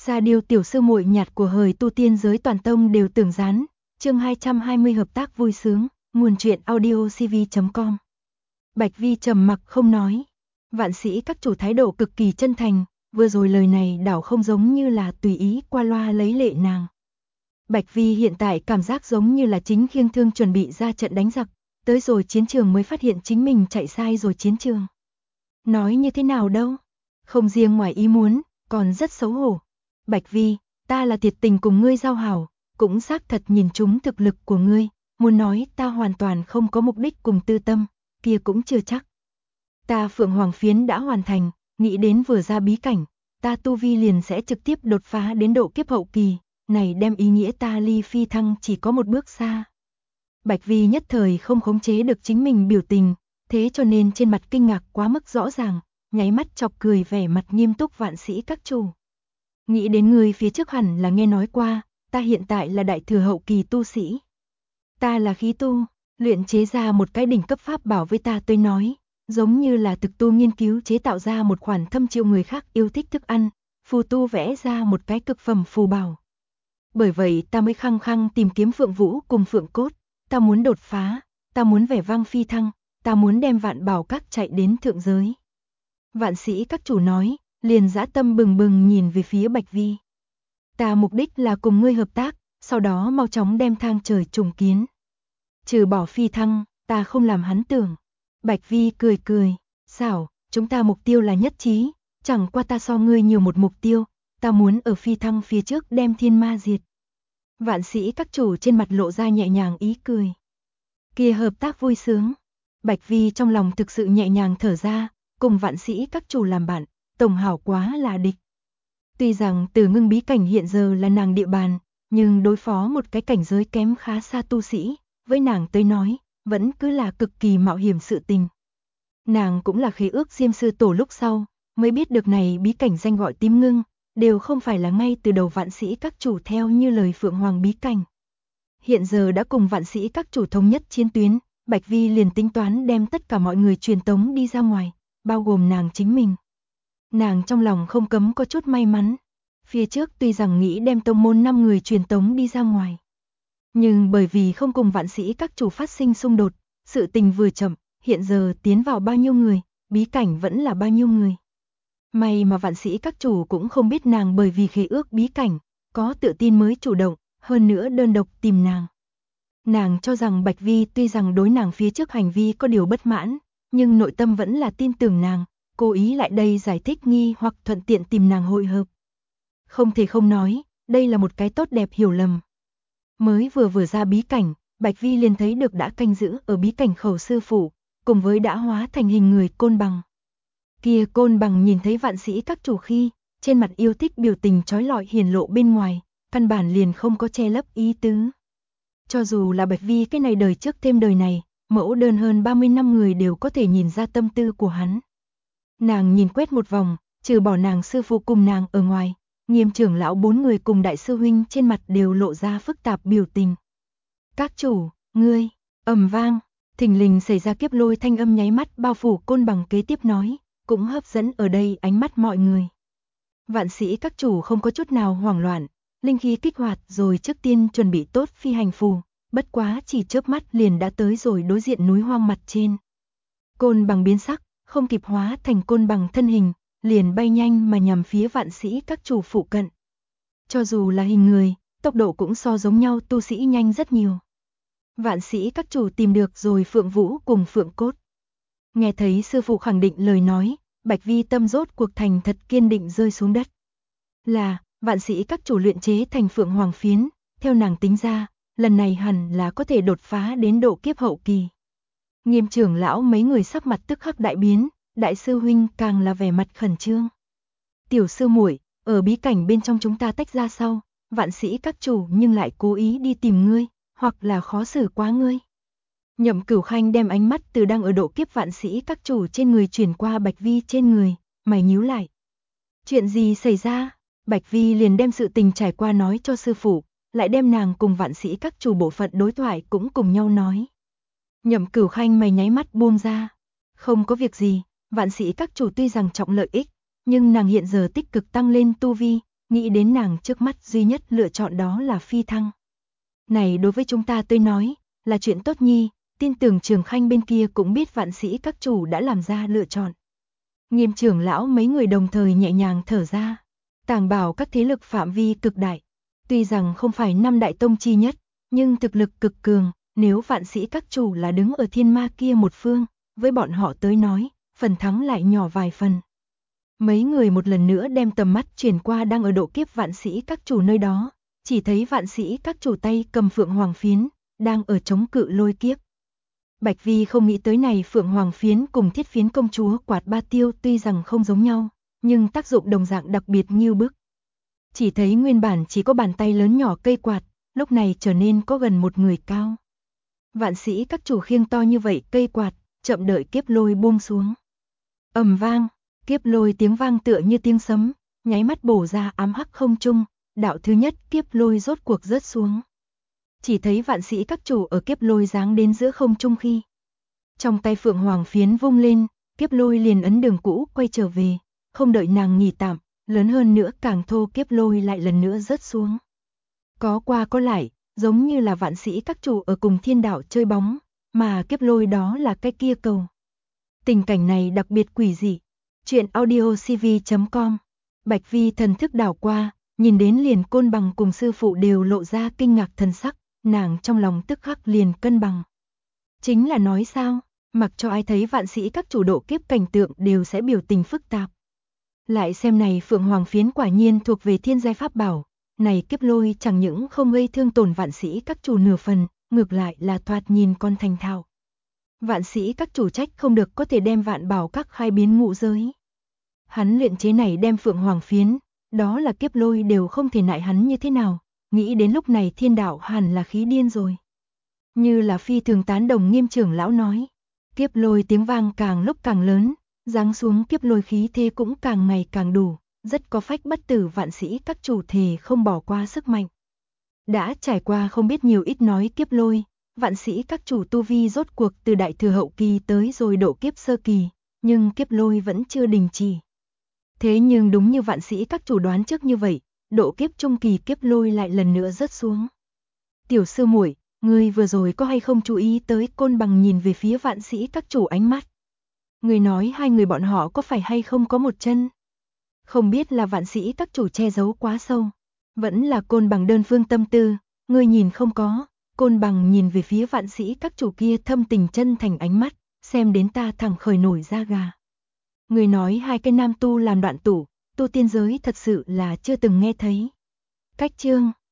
Sa Điêu tiểu sư muội nhạt của hời tu tiên giới toàn tông đều tưởng gián. Chương 220 hợp tác vui sướng, nguồn truyện audiocv.com. Bạch Vi trầm mặc không nói. Vạn Sĩ các chủ thái độ cực kỳ chân thành, vừa rồi lời này đảo không giống như là tùy ý qua loa lấy lệ nàng. Bạch Vi hiện tại cảm giác giống như là chính khiêng thương chuẩn bị ra trận đánh giặc, tới rồi chiến trường mới phát hiện chính mình chạy sai rồi chiến trường. Nói như thế nào đâu, không riêng ngoài ý muốn, còn rất xấu hổ. Bạch Vi, ta là thiệt tình cùng ngươi giao hảo, cũng xác thật nhìn trúng thực lực của ngươi, muốn nói ta hoàn toàn không có mục đích cùng tư tâm, kia cũng chưa chắc. Ta Phượng Hoàng Phiến đã hoàn thành, nghĩ đến vừa ra bí cảnh, ta tu vi liền sẽ trực tiếp đột phá đến độ kiếp hậu kỳ, này đem ý nghĩa ta ly phi thăng chỉ có một bước xa. Bạch Vi nhất thời không khống chế được chính mình biểu tình, thế cho nên trên mặt kinh ngạc quá mức rõ ràng, nháy mắt chọc cười vẻ mặt nghiêm túc Vạn Sĩ các chủ. Nghĩ đến người phía trước hẳn là nghe nói qua, ta hiện tại là đại thừa hậu kỳ tu sĩ. Ta là khí tu, luyện chế ra một cái đỉnh cấp pháp bảo với ta tôi nói, giống như là thực tu nghiên cứu chế tạo ra một khoản thâm triệu người khác yêu thích thức ăn, phù tu vẽ ra một cái cực phẩm phù bảo. Bởi vậy ta mới khăng khăng tìm kiếm Phượng Vũ cùng Phượng Cốt, ta muốn đột phá, ta muốn vẻ vang phi thăng, ta muốn đem Vạn Bảo Các chạy đến thượng giới. Vạn Sĩ các chủ nói, liền dã tâm bừng bừng nhìn về phía Bạch Vi. Ta mục đích là cùng ngươi hợp tác, sau đó mau chóng đem thang trời trùng kiến. Trừ bỏ phi thăng, ta không làm hắn tưởng. Bạch Vi cười cười, xảo, chúng ta mục tiêu là nhất trí, chẳng qua ta so ngươi nhiều một mục tiêu, ta muốn ở phi thăng phía trước đem thiên ma diệt. Vạn Sĩ các chủ trên mặt lộ ra nhẹ nhàng ý cười. Kia hợp tác vui sướng. Bạch Vi trong lòng thực sự nhẹ nhàng thở ra, cùng Vạn Sĩ các chủ làm bạn, tổng hảo quá là địch. Tuy rằng Tử Ngưng bí cảnh hiện giờ là nàng địa bàn, nhưng đối phó một cái cảnh giới kém khá xa tu sĩ, với nàng tới nói, vẫn cứ là cực kỳ mạo hiểm sự tình. Nàng cũng là khế ước Diêm Sư Tổ lúc sau, mới biết được này bí cảnh danh gọi Tím Ngưng, đều không phải là ngay từ đầu Vạn Sĩ các chủ theo như lời Phượng Hoàng bí cảnh. Hiện giờ đã cùng Vạn Sĩ các chủ thống nhất chiến tuyến, Bạch Vi liền tính toán đem tất cả mọi người truyền tống đi ra ngoài, bao gồm nàng chính mình. Nàng trong lòng không cấm có chút may mắn. Phía trước tuy rằng nghĩ đem tông môn 5 người truyền tống đi ra ngoài, nhưng bởi vì không cùng Vạn Sĩ các chủ phát sinh xung đột, sự tình vừa chậm, hiện giờ tiến vào bao nhiêu người, bí cảnh vẫn là bao nhiêu người. May mà Vạn Sĩ các chủ cũng không biết nàng bởi vì khế ước bí cảnh, có tự tin mới chủ động, hơn nữa đơn độc tìm nàng. Nàng cho rằng Bạch Vi tuy rằng đối nàng phía trước hành vi có điều bất mãn, nhưng nội tâm vẫn là tin tưởng nàng, cố ý lại đây giải thích nghi hoặc thuận tiện tìm nàng hội hợp. Không thể không nói, đây là một cái tốt đẹp hiểu lầm. Mới vừa ra bí cảnh, Bạch Vi liền thấy được đã canh giữ ở bí cảnh khẩu sư phụ, cùng với đã hóa thành hình người Côn Bằng. Kia Côn Bằng nhìn thấy Vạn Sĩ các chủ khi, trên mặt yêu thích biểu tình chói lọi hiển lộ bên ngoài, căn bản liền không có che lấp ý tứ. Cho dù là Bạch Vi cái này đời trước thêm đời này, mẫu đơn hơn 30 năm người đều có thể nhìn ra tâm tư của hắn. Nàng nhìn quét một vòng, trừ bỏ nàng sư phụ cùng nàng ở ngoài, Nghiêm trưởng lão 4 người cùng đại sư huynh trên mặt đều lộ ra phức tạp biểu tình. Các chủ, ngươi, ầm vang, thình lình xảy ra kiếp lôi thanh âm nháy mắt bao phủ Côn Bằng kế tiếp nói, cũng hấp dẫn ở đây ánh mắt mọi người. Vạn Sĩ các chủ không có chút nào hoảng loạn, linh khí kích hoạt rồi trước tiên chuẩn bị tốt phi hành phù, bất quá chỉ chớp mắt liền đã tới rồi đối diện núi hoang mặt trên. Côn Bằng biến sắc, không kịp hóa thành Côn Bằng thân hình, liền bay nhanh mà nhằm phía Vạn Sĩ các chủ phụ cận. Cho dù là hình người, tốc độ cũng so giống nhau tu sĩ nhanh rất nhiều. Vạn Sĩ các chủ tìm được rồi Phượng Vũ cùng Phượng Cốt. Nghe thấy sư phụ khẳng định lời nói, Bạch Vi tâm rốt cuộc thành thật kiên định rơi xuống đất. Là, Vạn Sĩ các chủ luyện chế thành Phượng Hoàng Phiến, theo nàng tính ra, lần này hẳn là có thể đột phá đến độ kiếp hậu kỳ. Nghiêm trưởng lão mấy người sắc mặt tức khắc đại biến, đại sư huynh càng là vẻ mặt khẩn trương. Tiểu sư muội, ở bí cảnh bên trong chúng ta tách ra sau, Vạn Sĩ các chủ nhưng lại cố ý đi tìm ngươi, hoặc là khó xử quá ngươi. Nhậm Cửu Khanh đem ánh mắt từ đang ở độ kiếp Vạn Sĩ các chủ trên người chuyển qua Bạch Vi trên người, mày nhíu lại. Chuyện gì xảy ra? Bạch Vi liền đem sự tình trải qua nói cho sư phụ, lại đem nàng cùng Vạn Sĩ các chủ bộ phận đối thoại cũng cùng nhau nói. Nhậm Cửu Khanh mày nháy mắt buông ra. Không có việc gì, Vạn Sĩ các chủ tuy rằng trọng lợi ích, nhưng nàng hiện giờ tích cực tăng lên tu vi, nghĩ đến nàng trước mắt duy nhất lựa chọn đó là phi thăng. Này đối với chúng ta tôi nói, là chuyện tốt nhi, tin tưởng Trường Khanh bên kia cũng biết Vạn Sĩ các chủ đã làm ra lựa chọn. Nghiêm trưởng lão mấy người đồng thời nhẹ nhàng thở ra. Tàng Bảo các thế lực phạm vi cực đại, tuy rằng không phải năm đại tông chi nhất, nhưng thực lực cực cường, nếu Vạn Sĩ các chủ là đứng ở thiên ma kia một phương, với bọn họ tới nói, phần thắng lại nhỏ vài phần. Mấy người một lần nữa đem tầm mắt chuyển qua đang ở độ kiếp Vạn Sĩ các chủ nơi đó, chỉ thấy Vạn Sĩ các chủ tay cầm Phượng Hoàng phiến, đang ở chống cự lôi kiếp. Bạch Vi không nghĩ tới này Phượng Hoàng phiến cùng Thiết phiến công chúa quạt ba tiêu tuy rằng không giống nhau, nhưng tác dụng đồng dạng đặc biệt như bức. Chỉ thấy nguyên bản chỉ có bàn tay lớn nhỏ cây quạt, lúc này trở nên có gần một người cao. Vạn Sĩ các chủ khiêng to như vậy cây quạt, chậm đợi kiếp lôi buông xuống. Ầm vang, kiếp lôi tiếng vang tựa như tiếng sấm, nháy mắt bổ ra ám hắc không trung, đạo thứ nhất kiếp lôi rốt cuộc rớt xuống. Chỉ thấy Vạn Sĩ các chủ ở kiếp lôi giáng đến giữa không trung khi trong tay Phượng Hoàng phiến vung lên, kiếp lôi liền ấn đường cũ quay trở về, không đợi nàng nghỉ tạm, lớn hơn nữa càng thô kiếp lôi lại lần nữa rớt xuống. Có qua có lại, giống như là Vạn Sĩ các chủ ở cùng thiên đạo chơi bóng, mà kiếp lôi đó là cái kia cầu. Tình cảnh này đặc biệt quỷ dị. Chuyện audiocv.com. Bạch Vi thần thức đảo qua, nhìn đến liền Côn Bằng cùng sư phụ đều lộ ra kinh ngạc thần sắc, nàng trong lòng tức khắc liền cân bằng. Chính là nói sao, mặc cho ai thấy Vạn Sĩ các chủ độ kiếp cảnh tượng đều sẽ biểu tình phức tạp. Lại xem này Phượng Hoàng phiến quả nhiên thuộc về thiên giai pháp bảo, này kiếp lôi chẳng những không gây thương tổn Vạn Sĩ các chủ nửa phần, ngược lại là thoạt nhìn con thành thạo. Vạn Sĩ các chủ trách không được có thể đem Vạn Bảo các khai biến ngũ giới. Hắn luyện chế này đem Phượng Hoàng phiến, đó là kiếp lôi đều không thể nại hắn như thế nào, nghĩ đến lúc này thiên đạo hẳn là khí điên rồi. Như là phi thường tán đồng Nghiêm trưởng lão nói, kiếp lôi tiếng vang càng lúc càng lớn, giáng xuống kiếp lôi khí thế cũng càng ngày càng đủ, rất có phách bất tử Vạn Sĩ các chủ thề không bỏ qua sức mạnh. Đã trải qua không biết nhiều ít nói kiếp lôi, Vạn Sĩ các chủ tu vi rốt cuộc từ đại thừa hậu kỳ tới rồi độ kiếp sơ kỳ, nhưng kiếp lôi vẫn chưa đình chỉ. Thế nhưng đúng như Vạn Sĩ các chủ đoán trước như vậy, độ kiếp trung kỳ kiếp lôi lại lần nữa rớt xuống. Tiểu sư muội, ngươi vừa rồi có hay không chú ý tới Côn Bằng nhìn về phía Vạn Sĩ các chủ ánh mắt? Ngươi nói hai người bọn họ có phải hay không có một chân? Không biết là Vạn Sĩ các chủ che giấu quá sâu, vẫn là Côn Bằng đơn phương tâm tư, ngươi nhìn không có. Côn Bằng nhìn về phía Vạn Sĩ các chủ kia thâm tình chân thành ánh mắt, xem đến ta thẳng khởi nổi da gà. Người nói hai cái nam tu làm đoạn tủ, tu tiên giới thật sự là chưa từng nghe thấy. Cách chương